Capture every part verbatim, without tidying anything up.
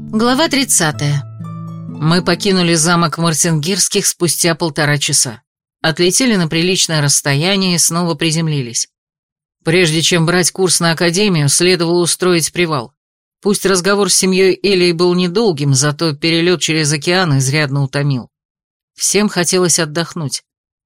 Глава тридцатая. Мы покинули замок Мартингирских спустя полтора часа. Отлетели на приличное расстояние и снова приземлились. Прежде чем брать курс на академию, следовало устроить привал. Пусть разговор с семьей Элии был недолгим, зато перелет через океан изрядно утомил. Всем хотелось отдохнуть.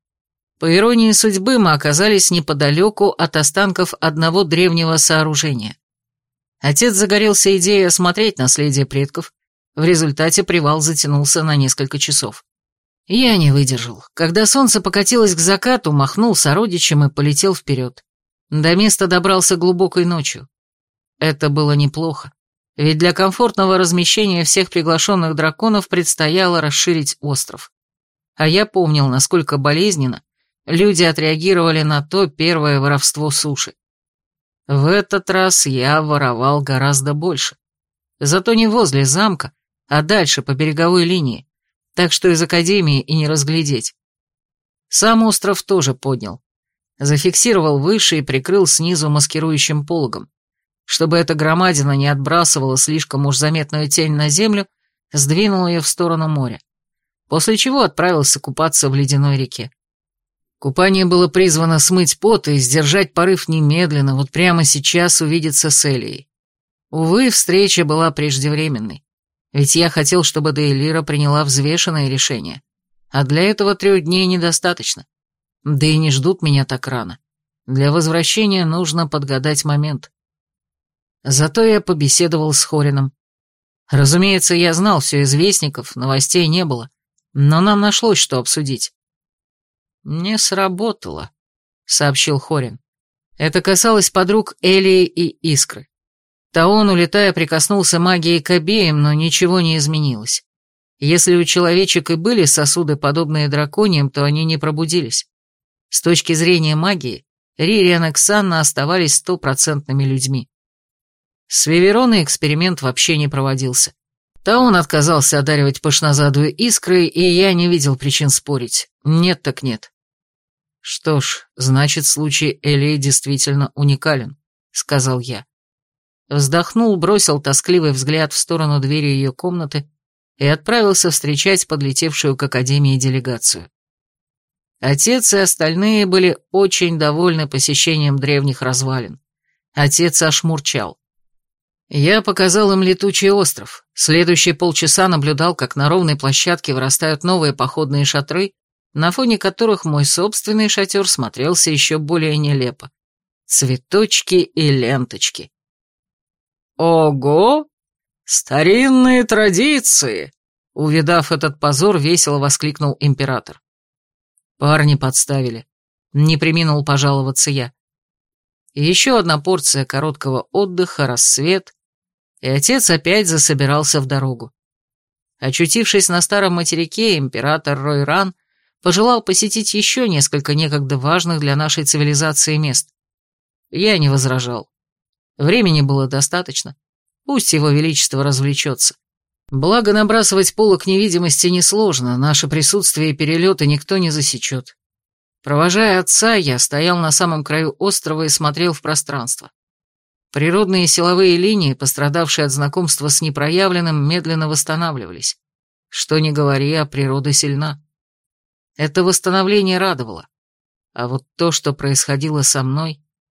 По иронии судьбы, мы оказались неподалеку от останков одного древнего сооружения. Отец загорелся идеей осмотреть наследие предков, в результате привал затянулся на несколько часов. Я не выдержал. Когда солнце покатилось к закату, махнул сородичем и полетел вперед. До места добрался глубокой ночью. Это было неплохо, ведь для комфортного размещения всех приглашенных драконов предстояло расширить остров. А я помнил, насколько болезненно люди отреагировали на то первое воровство суши. В этот раз я воровал гораздо больше. Зато не возле замка, а дальше по береговой линии, так что из академии и не разглядеть. Сам остров тоже поднял. Зафиксировал выше и прикрыл снизу маскирующим пологом. Чтобы эта громадина не отбрасывала слишком уж заметную тень на землю, сдвинул ее в сторону моря, после чего отправился купаться в ледяной реке. Купание было призвано смыть пот и сдержать порыв немедленно, вот прямо сейчас увидеться с Элией. Увы, встреча была преждевременной, ведь я хотел, чтобы Дейлира приняла взвешенное решение, а для этого трех дней недостаточно. Да и не ждут меня так рано. Для возвращения нужно подгадать момент. Зато я побеседовал с Хорином. Разумеется, я знал все известников, новостей не было, но нам нашлось, что обсудить. «Не сработало», — сообщил Хорин. Это касалось подруг Элии и Искры. Таон, улетая, прикоснулся магией к обеим, но ничего не изменилось. Если у человечек и были сосуды, подобные драконьим, то они не пробудились. С точки зрения магии, Ририан и Ксанна оставались стопроцентными людьми. С Вивероной эксперимент вообще не проводился. Таон отказался одаривать пышнозадую Искрой, и я не видел причин спорить. Нет так нет. «Что ж, значит, случай Элии действительно уникален», — сказал я. Вздохнул, бросил тоскливый взгляд в сторону двери ее комнаты и отправился встречать подлетевшую к академии делегацию. Отец и остальные были очень довольны посещением древних развалин. Отец аж мурчал. Я показал им летучий остров. Следующие полчаса наблюдал, как на ровной площадке вырастают новые походные шатры, на фоне которых мой собственный шатер смотрелся еще более нелепо. Цветочки и ленточки. «Ого! Старинные традиции!» Увидав этот позор, весело воскликнул император. Парни подставили. Не преминул пожаловаться я. Еще одна порция короткого отдыха, рассвет, и отец опять засобирался в дорогу. Очутившись на старом материке, император Ройран пожелал посетить еще несколько некогда важных для нашей цивилизации мест. Я не возражал. Времени было достаточно. Пусть его величество развлечется. Благо, набрасывать полог невидимости несложно, наше присутствие и перелеты никто не засечет. Провожая отца, я стоял на самом краю острова и смотрел в пространство. Природные силовые линии, пострадавшие от знакомства с непроявленным, медленно восстанавливались. Что ни говори, а природа сильна. Это восстановление радовало. А вот то, что происходило со мной...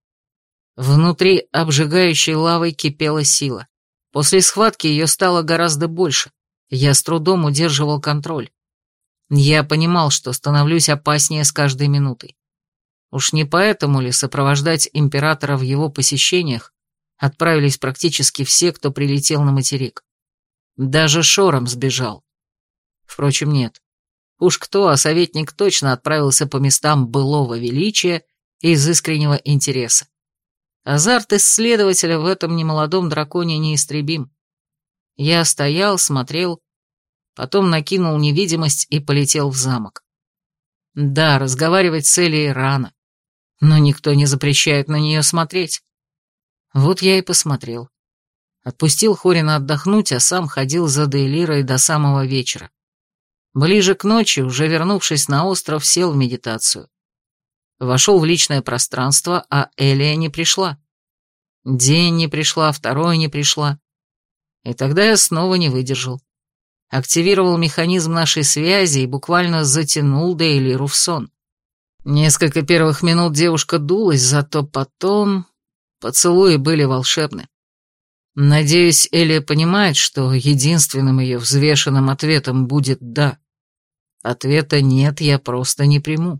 Внутри обжигающей лавой кипела сила. После схватки ее стало гораздо больше. Я с трудом удерживал контроль. Я понимал, что становлюсь опаснее с каждой минутой. Уж не поэтому ли сопровождать императора в его посещениях отправились практически все, кто прилетел на материк. Даже Шором сбежал. Впрочем, нет. Уж кто, а советник точно отправился по местам былого величия и из искреннего интереса. Азарт исследователя в этом немолодом драконе неистребим. Я стоял, смотрел, потом накинул невидимость и полетел в замок. Да, разговаривать с Элией рано, но никто не запрещает на нее смотреть. Вот я и посмотрел. Отпустил Хорина отдохнуть, а сам ходил за Дейлирой до самого вечера. Ближе к ночи, уже вернувшись на остров, сел в медитацию. Вошел в личное пространство, а Элия не пришла. День не пришла, второй не пришла. И тогда я снова не выдержал. Активировал механизм нашей связи и буквально затянул Дейлиру в сон. Несколько первых минут девушка дулась, зато потом поцелуи были волшебны. Надеюсь, Элия понимает, что единственным ее взвешенным ответом будет «да». Ответа «нет» я просто не приму.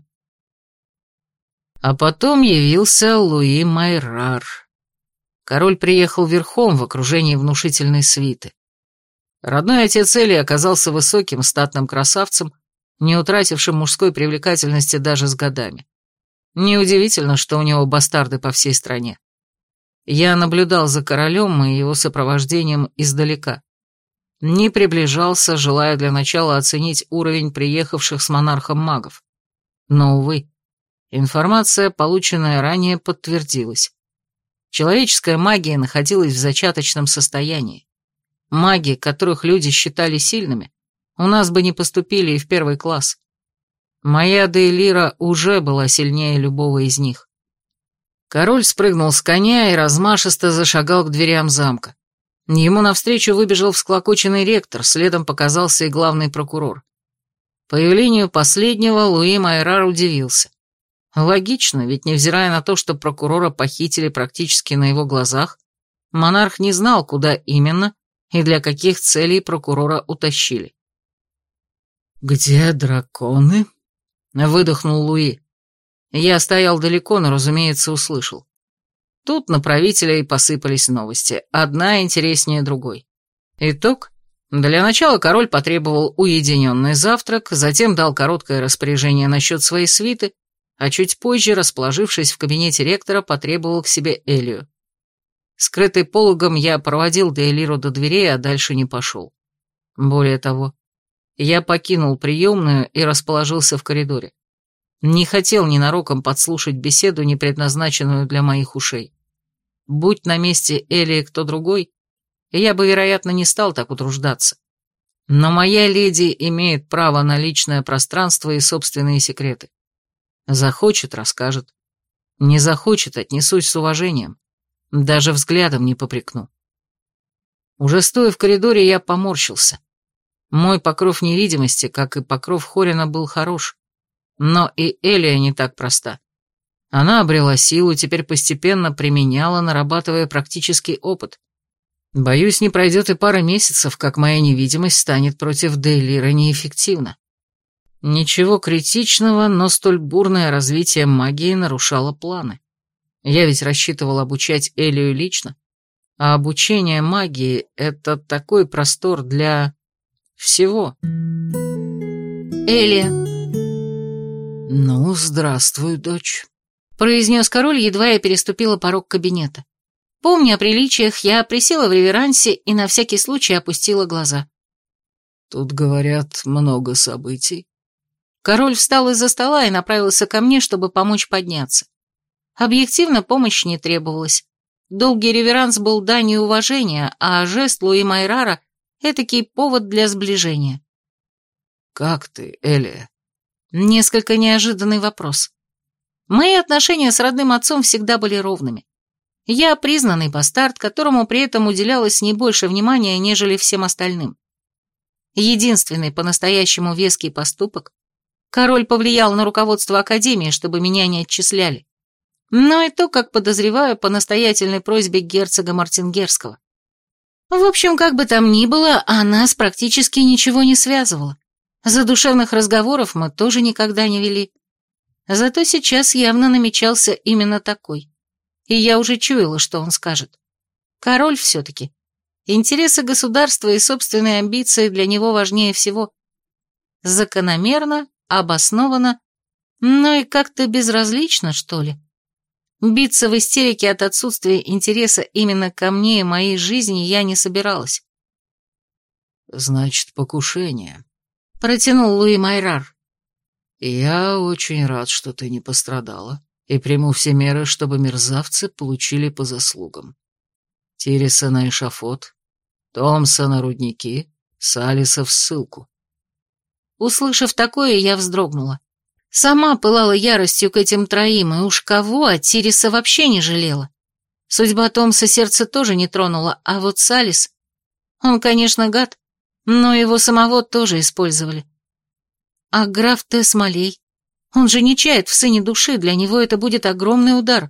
А потом явился Луи Майрар. Король приехал верхом в окружении внушительной свиты. Родной отец Элии оказался высоким, статным красавцем, не утратившим мужской привлекательности даже с годами. Неудивительно, что у него бастарды по всей стране. Я наблюдал за королем и его сопровождением издалека. Не приближался, желая для начала оценить уровень приехавших с монархом магов. Но, увы, информация, полученная ранее, подтвердилась. Человеческая магия находилась в зачаточном состоянии. Маги, которых люди считали сильными, у нас бы не поступили и в первый класс. Моя Дейлира уже была сильнее любого из них. Король спрыгнул с коня и размашисто зашагал к дверям замка. Ему навстречу выбежал всклокоченный ректор, следом показался и главный прокурор. Появлению последнего Луи Майрар удивился. Логично, ведь невзирая на то, что прокурора похитили практически на его глазах, монарх не знал, куда именно и для каких целей прокурора утащили. «Где драконы?» — выдохнул Луи. Я стоял далеко, но, разумеется, услышал. Тут на правителя и посыпались новости, одна интереснее другой. Итог. Для начала король потребовал уединенный завтрак, затем дал короткое распоряжение насчет своей свиты, а чуть позже, расположившись в кабинете ректора, потребовал к себе Элию. Скрытый пологом, я проводил Дейлиру до дверей, а дальше не пошел. Более того, я покинул приемную и расположился в коридоре. Не хотел ненароком подслушать беседу, не предназначенную для моих ушей. Будь на месте Элии кто другой, я бы, вероятно, не стал так утруждаться. Но моя леди имеет право на личное пространство и собственные секреты. Захочет — расскажет. Не захочет — отнесусь с уважением. Даже взглядом не попрекну. Уже стоя в коридоре, я поморщился. Мой покров невидимости, как и покров Хорина, был хорош. Но и Элия не так проста. Она обрела силу, теперь постепенно применяла, нарабатывая практический опыт. Боюсь, не пройдет и пара месяцев, как моя невидимость станет против Дейлиры неэффективна. Ничего критичного, но столь бурное развитие магии нарушало планы. Я ведь рассчитывал обучать Элию лично, а обучение магии — это такой простор для... всего. Элия. «Ну, здравствуй, дочь», — произнес король, едва я переступила порог кабинета. Помня о приличиях, я присела в реверансе и на всякий случай опустила глаза. «Тут, говорят, много событий». Король встал из-за стола и направился ко мне, чтобы помочь подняться. Объективно помощь не требовалась. Долгий реверанс был данью уважения, а жест Луи Майрара — этакий повод для сближения. «Как ты, Элия?» Несколько неожиданный вопрос. Мои отношения с родным отцом всегда были ровными. Я признанный бастард, которому при этом уделялось не больше внимания, нежели всем остальным. Единственный по-настоящему веский поступок — король повлиял на руководство Академии, чтобы меня не отчисляли. Но и то, как подозреваю, по настоятельной просьбе герцога Мартингерского. В общем, как бы там ни было, а нас практически ничего не связывало. Задушевных разговоров мы тоже никогда не вели. Зато сейчас явно намечался именно такой. И я уже чуяла, что он скажет. Король все-таки. Интересы государства и собственные амбиции для него важнее всего. Закономерно, обоснованно, но и как-то безразлично, что ли. Биться в истерике от отсутствия интереса именно ко мне и моей жизни я не собиралась. «Значит, покушение», — протянул Луи Майрар. «Я очень рад, что ты не пострадала, и приму все меры, чтобы мерзавцы получили по заслугам. Тириса на эшафот, Томса на рудники, Салиса в ссылку». Услышав такое, я вздрогнула. Сама пылала яростью к этим троим, и уж кого, а Тириса вообще не жалела. Судьба Томса сердце тоже не тронула, а вот Салис... Он, конечно, гад, но его самого тоже использовали. А граф Тесс Малей, он же не чает в сыне души, для него это будет огромный удар.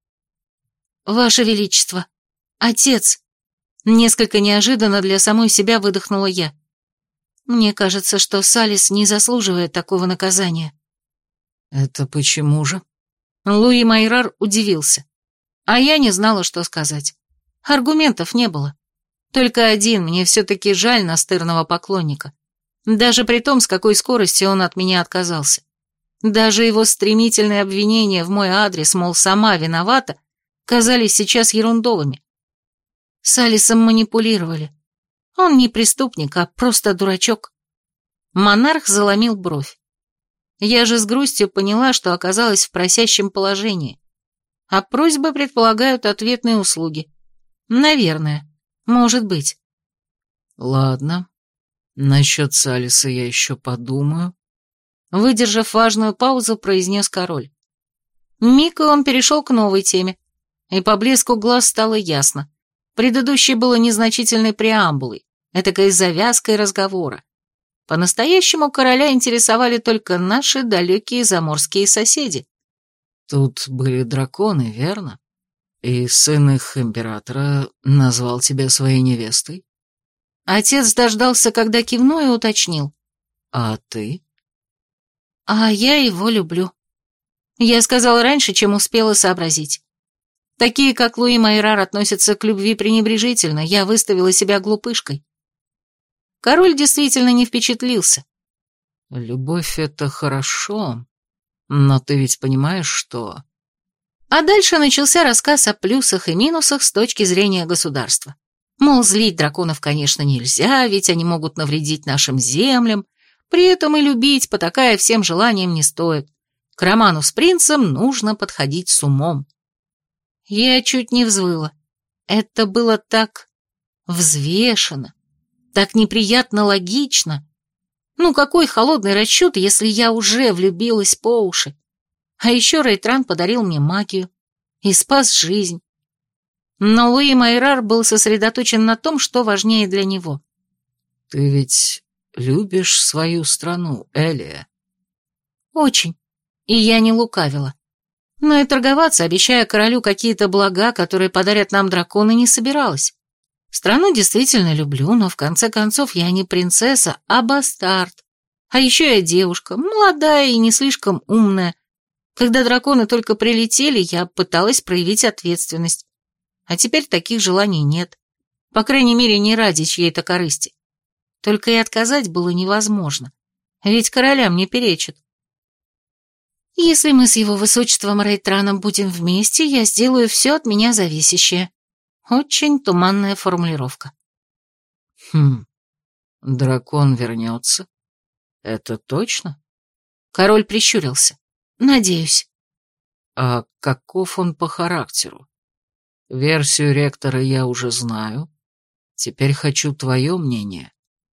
Ваше Величество, отец, несколько неожиданно для самой себя выдохнула я. Мне кажется, что Салис не заслуживает такого наказания. Это почему же? Луи Майрар удивился, а я не знала, что сказать. Аргументов не было. Только один, мне все-таки жаль настырного поклонника. Даже при том, с какой скоростью он от меня отказался. Даже его стремительные обвинения в мой адрес, мол, сама виновата, казались сейчас ерундовыми. С Алисом манипулировали. Он не преступник, а просто дурачок. Монарх заломил бровь. Я же с грустью поняла, что оказалась в просящем положении. А просьбы предполагают ответные услуги. Наверное. Может быть. Ладно. Насчет Салиса я еще подумаю. Выдержав важную паузу, произнес король. Миг, и он перешел к новой теме. И по блеску глаз стало ясно. Предыдущее было незначительной преамбулой, этакой завязкой разговора. По-настоящему короля интересовали только наши далекие заморские соседи. Тут были драконы, верно? И сын их императора назвал тебя своей невестой? Отец дождался, когда кивну, и уточнил. А ты? А я его люблю. Я сказала раньше, чем успела сообразить. Такие, как Луи Майрар, относятся к любви пренебрежительно, я выставила себя глупышкой. Король действительно не впечатлился. Любовь — это хорошо, но ты ведь понимаешь, что... А дальше начался рассказ о плюсах и минусах с точки зрения государства. Мол, злить драконов, конечно, нельзя, ведь они могут навредить нашим землям, при этом и любить, потакая всем желаниям, не стоит. К роману с принцем нужно подходить с умом. Я чуть не взвыла. Это было так взвешенно, так неприятно логично. Ну, какой холодный расчет, если я уже влюбилась по уши? А еще Рейтран подарил мне магию и спас жизнь. Но Луи Майрар был сосредоточен на том, что важнее для него. Ты ведь любишь свою страну, Элия? Очень. И я не лукавила. Но и торговаться, обещая королю какие-то блага, которые подарят нам драконы, не собиралась. Страну действительно люблю, но в конце концов я не принцесса, а бастард. А еще я девушка, молодая и не слишком умная. Когда драконы только прилетели, я пыталась проявить ответственность. А теперь таких желаний нет. По крайней мере, не ради чьей-то корысти. Только и отказать было невозможно. Ведь королям не перечат. Если мы с его высочеством Рейтраном будем вместе, я сделаю все от меня зависящее. Очень туманная формулировка. Хм, дракон вернется? Это точно? Король прищурился. Надеюсь. А каков он по характеру? Версию ректора я уже знаю. Теперь хочу твое мнение.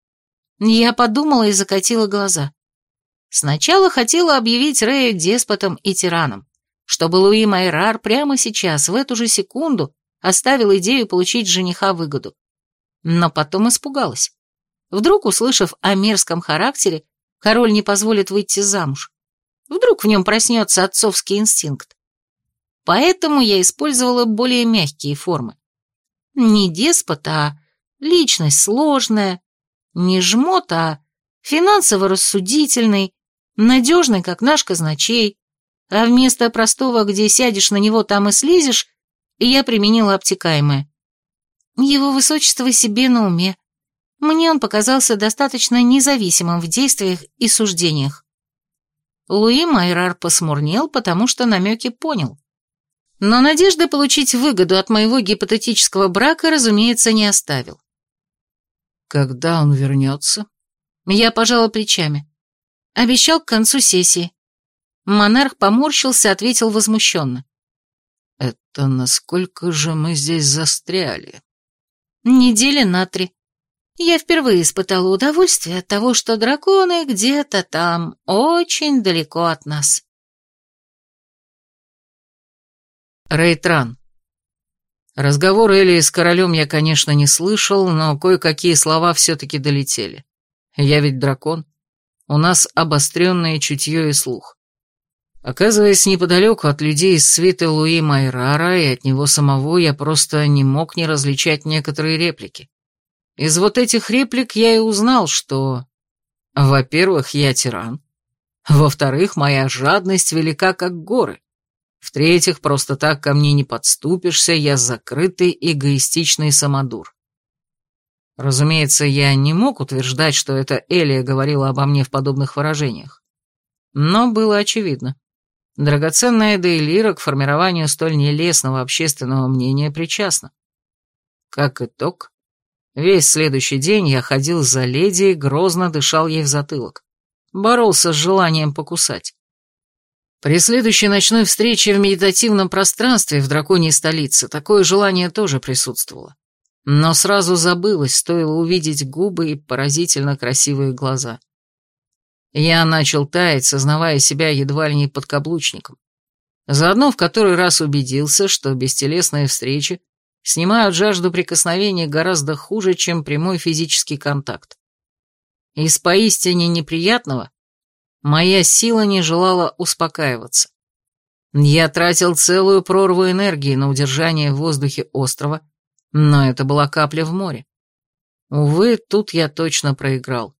Я подумала и закатила глаза. Сначала хотела объявить Рея деспотом и тираном, чтобы Луи Майрар прямо сейчас, в эту же секунду, оставил идею получить жениха выгоду. Но потом испугалась. Вдруг, услышав о мерзком характере, король не позволит выйти замуж. Вдруг в нем проснется отцовский инстинкт. Поэтому я использовала более мягкие формы. Не деспот, а личность сложная, не жмот, а финансово рассудительный, надежный, как наш казначей, а вместо простого, где сядешь на него, там и слезешь, я применила обтекаемое. Его высочество себе на уме. Мне он показался достаточно независимым в действиях и суждениях. Луи Майрар посмурнел, потому что намеки понял. Но надежды получить выгоду от моего гипотетического брака, разумеется, не оставил. Когда он вернется? Я пожала плечами. Обещал к концу сессии. Монарх поморщился, ответил возмущенно. Это насколько же мы здесь застряли? Недели на три. Я впервые испытала удовольствие от того, что драконы где-то там, очень далеко от нас. Рейтран. Разговор Элии с королем я, конечно, не слышал, но кое-какие слова все-таки долетели. Я ведь дракон. У нас обостренное чутье и слух. Оказываясь неподалеку от людей из свиты Луи Майрара и от него самого, я просто не мог не различать некоторые реплики. Из вот этих реплик я и узнал, что... Во-первых, я тиран. Во-вторых, моя жадность велика, как горы. В-третьих, просто так ко мне не подступишься, я закрытый, эгоистичный самодур. Разумеется, я не мог утверждать, что это Элия говорила обо мне в подобных выражениях. Но было очевидно. Драгоценная Дейлира к формированию столь нелестного общественного мнения причастна. Как итог, весь следующий день я ходил за леди и грозно дышал ей в затылок. Боролся с желанием покусать. При следующей ночной встрече в медитативном пространстве в драконьей столице такое желание тоже присутствовало. Но сразу забылось, стоило увидеть губы и поразительно красивые глаза. Я начал таять, сознавая себя едва ли не подкаблучником. Заодно в который раз убедился, что бестелесные встречи снимают жажду прикосновения гораздо хуже, чем прямой физический контакт. Из поистине неприятного моя сила не желала успокаиваться. Я тратил целую прорву энергии на удержание в воздухе острова, но это была капля в море. Увы, тут я точно проиграл.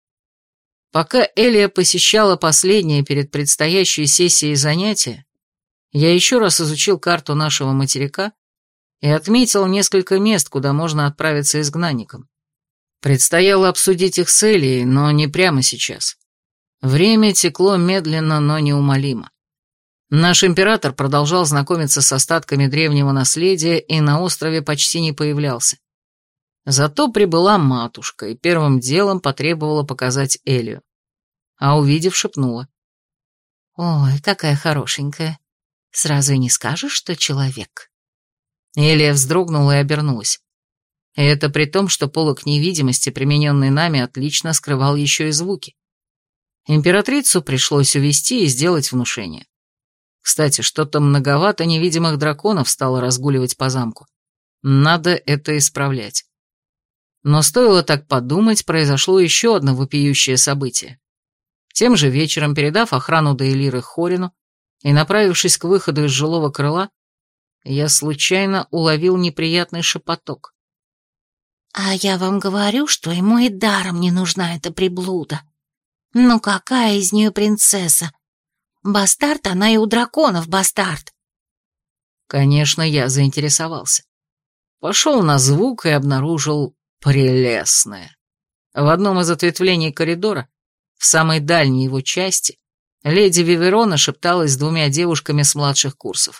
Пока Элия посещала последние перед предстоящей сессией занятия, я еще раз изучил карту нашего материка и отметил несколько мест, куда можно отправиться изгнанником. Предстояло обсудить их с Элией, но не прямо сейчас. Время текло медленно, но неумолимо. Наш император продолжал знакомиться с остатками древнего наследия и на острове почти не появлялся. Зато прибыла матушка и первым делом потребовала показать Элию. А увидев, шепнула. «Ой, какая хорошенькая. Сразу и не скажешь, что человек». Элия вздрогнула и обернулась. И это при том, что полог невидимости, примененный нами, отлично скрывал еще и звуки. Императрицу пришлось увести и сделать внушение. Кстати, что-то многовато невидимых драконов стало разгуливать по замку. Надо это исправлять. Но стоило так подумать, произошло еще одно вопиющее событие. Тем же вечером, передав охрану Дейлиры Хорину и направившись к выходу из жилого крыла, я случайно уловил неприятный шепоток. «А я вам говорю, что ему и даром не нужна эта приблуда. Ну какая из нее принцесса? Бастард она и у драконов бастард». Конечно, я заинтересовался. Пошел на звук и обнаружил прелестное. В одном из ответвлений коридора, в самой дальней его части, леди Виверона шепталась с двумя девушками с младших курсов.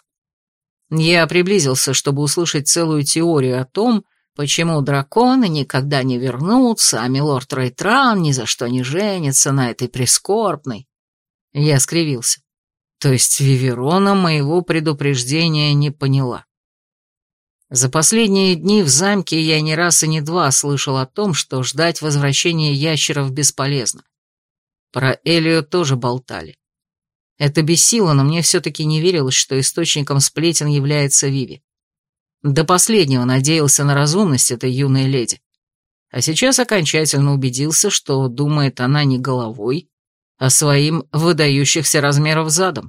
Я приблизился, чтобы услышать целую теорию о том, почему драконы никогда не вернутся, а милорд Рейтран ни за что не женится на этой прискорбной. Я скривился. То есть Виверона моего предупреждения не поняла. За последние дни в замке я не раз и не два слышал о том, что ждать возвращения ящеров бесполезно. Про Элию тоже болтали. Это бесило, но мне все-таки не верилось, что источником сплетен является Виви. До последнего надеялся на разумность этой юной леди. А сейчас окончательно убедился, что думает она не головой, а своим выдающихся размеров задом.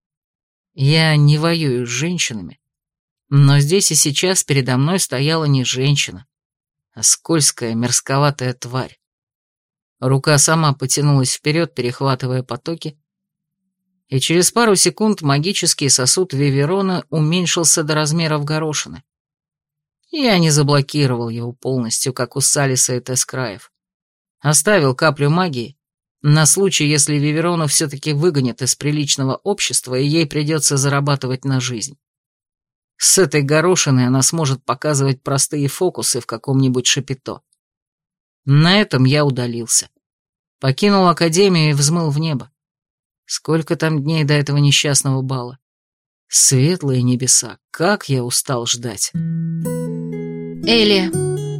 Я не воюю с женщинами, но здесь и сейчас передо мной стояла не женщина, а скользкая, мерзковатая тварь. Рука сама потянулась вперед, перехватывая потоки, и через пару секунд магический сосуд Виверона уменьшился до размеров горошины. Я не заблокировал его полностью, как у Салиса и Тескраев. Оставил каплю магии на случай, если Виверону все-таки выгонят из приличного общества, и ей придется зарабатывать на жизнь. С этой горошиной она сможет показывать простые фокусы в каком-нибудь шапито. На этом я удалился. Покинул академию и взмыл в небо. Сколько там дней до этого несчастного бала? Светлые небеса, как я устал ждать. Элия.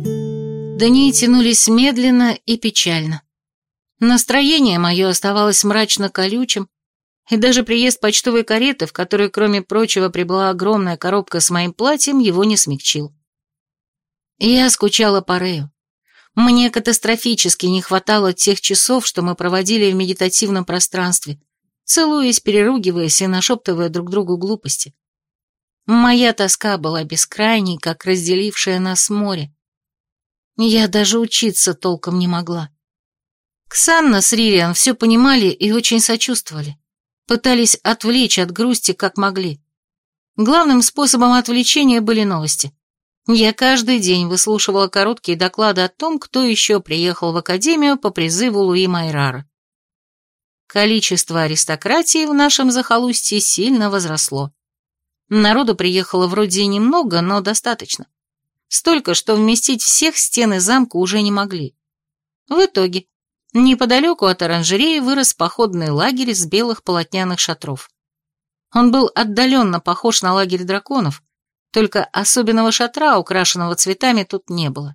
Дни тянулись медленно и печально. Настроение мое оставалось мрачно-колючим, И даже приезд почтовой кареты, в которой, кроме прочего, прибыла огромная коробка с моим платьем, его не смягчил. Я скучала по Рэю. Мне катастрофически не хватало тех часов, что мы проводили в медитативном пространстве, целуясь, переругиваясь и нашептывая друг другу глупости. Моя тоска была бескрайней, как разделившее нас море. Я даже учиться толком не могла. Ксанна с Ририан все понимали и очень сочувствовали. Пытались отвлечь от грусти, как могли. Главным способом отвлечения были новости. Я каждый день выслушивала короткие доклады о том, кто еще приехал в академию по призыву Луи Майрара. Количество аристократии в нашем захолустье сильно возросло. Народу приехало вроде и немного, но достаточно. Столько, что вместить всех стены замка уже не могли. В итоге, неподалеку от оранжереи вырос походный лагерь из белых полотняных шатров. Он был отдаленно похож на лагерь драконов, только особенного шатра, украшенного цветами, тут не было.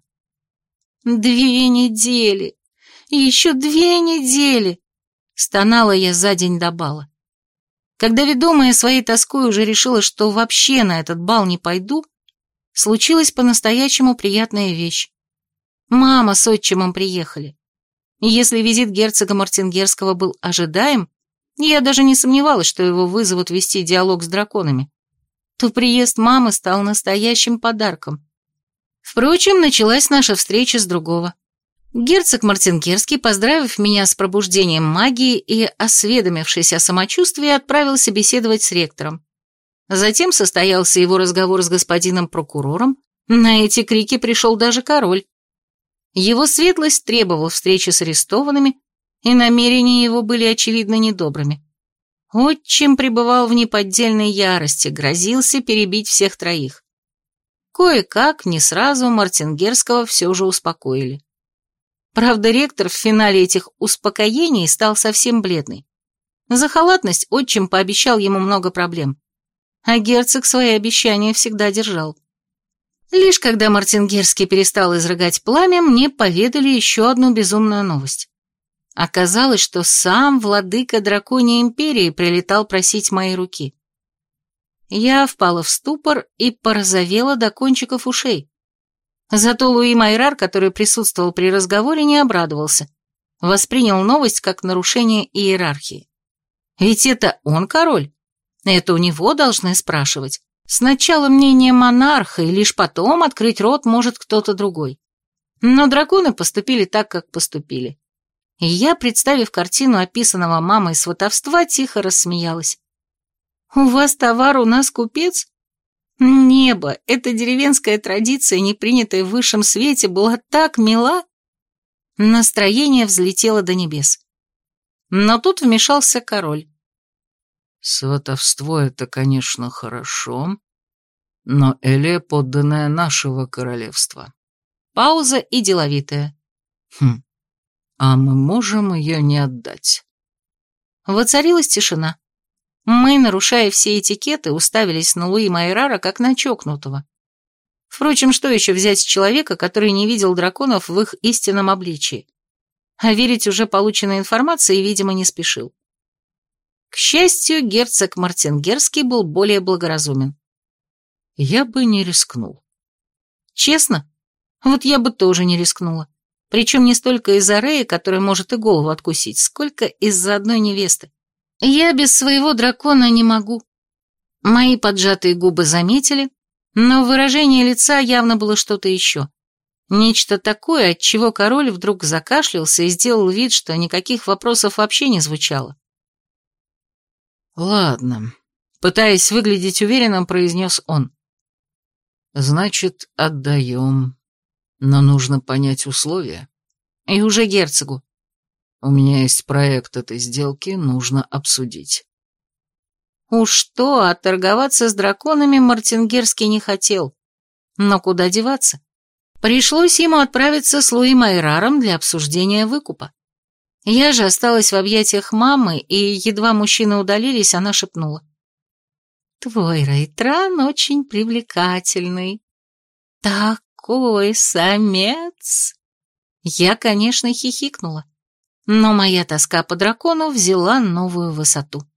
«Две недели! Еще две недели!» — стонала я за день до бала. Когда, ведомая своей тоской, уже решила, что вообще на этот бал не пойду, случилась по-настоящему приятная вещь. Мама с отчимом приехали. Если визит герцога Мартингерского был ожидаем, я даже не сомневалась, что его вызовут вести диалог с драконами, то приезд мамы стал настоящим подарком. Впрочем, началась наша встреча с другого. Герцог Мартингерский, поздравив меня с пробуждением магии и осведомившись о самочувствии, отправился беседовать с ректором. Затем состоялся его разговор с господином прокурором, на эти крики пришел даже король. Его светлость требовал встречи с арестованными, и намерения его были, очевидно, недобрыми. Отчим пребывал в неподдельной ярости, грозился перебить всех троих. Кое-как, не сразу, Мартингерского все же успокоили. Правда, ректор в финале этих успокоений стал совсем бледный. За халатность отчим пообещал ему много проблем, а герцог свои обещания всегда держал. Лишь когда Мартингерский перестал изрыгать пламя, мне поведали еще одну безумную новость. Оказалось, что сам владыка Драконьей империи прилетал просить моей руки. Я впала в ступор и порозовела до кончиков ушей. Зато Луи Майрар, который присутствовал при разговоре, не обрадовался. Воспринял новость как нарушение иерархии. Ведь это он король. Это у него должны спрашивать. Сначала мнение монарха, и лишь потом открыть рот может кто-то другой. Но драконы поступили так, как поступили. И я, представив картину описанного мамой сватовства, тихо рассмеялась. «У вас товар, у нас купец?» Небо, эта деревенская традиция, не принятая в высшем свете, была так мила. Настроение взлетело до небес. Но тут вмешался король. «Сватовство — это, конечно, хорошо, но Элия подданная нашего королевства». Пауза и деловитая. «Хм, а мы можем ее не отдать?» Воцарилась тишина. Мы, нарушая все этикеты, уставились на Луи Майрара как на чокнутого. Впрочем, что еще взять с человека, который не видел драконов в их истинном обличии? А верить уже полученной информации, видимо, не спешил. К счастью, герцог Мартингерский был более благоразумен. «Я бы не рискнул». «Честно? Вот я бы тоже не рискнула. Причем не столько из-за Рэя, который может и голову откусить, сколько из-за одной невесты. Я без своего дракона не могу». Мои поджатые губы заметили, но в выражении лица явно было что-то еще. Нечто такое, от чего король вдруг закашлялся и сделал вид, что никаких вопросов вообще не звучало. «Ладно», — пытаясь выглядеть уверенным, произнес он. «Значит, отдаем, но нужно понять условия». И уже герцогу. «У меня есть проект этой сделки, нужно обсудить». Уж то, а торговаться с драконами Мартингерский не хотел. Но куда деваться? Пришлось ему отправиться с Луи Майраром для обсуждения выкупа. Я же осталась в объятиях мамы, и едва мужчины удалились, она шепнула. «Твой Рейтран очень привлекательный. Такой самец!» Я, конечно, хихикнула, но моя тоска по дракону взяла новую высоту.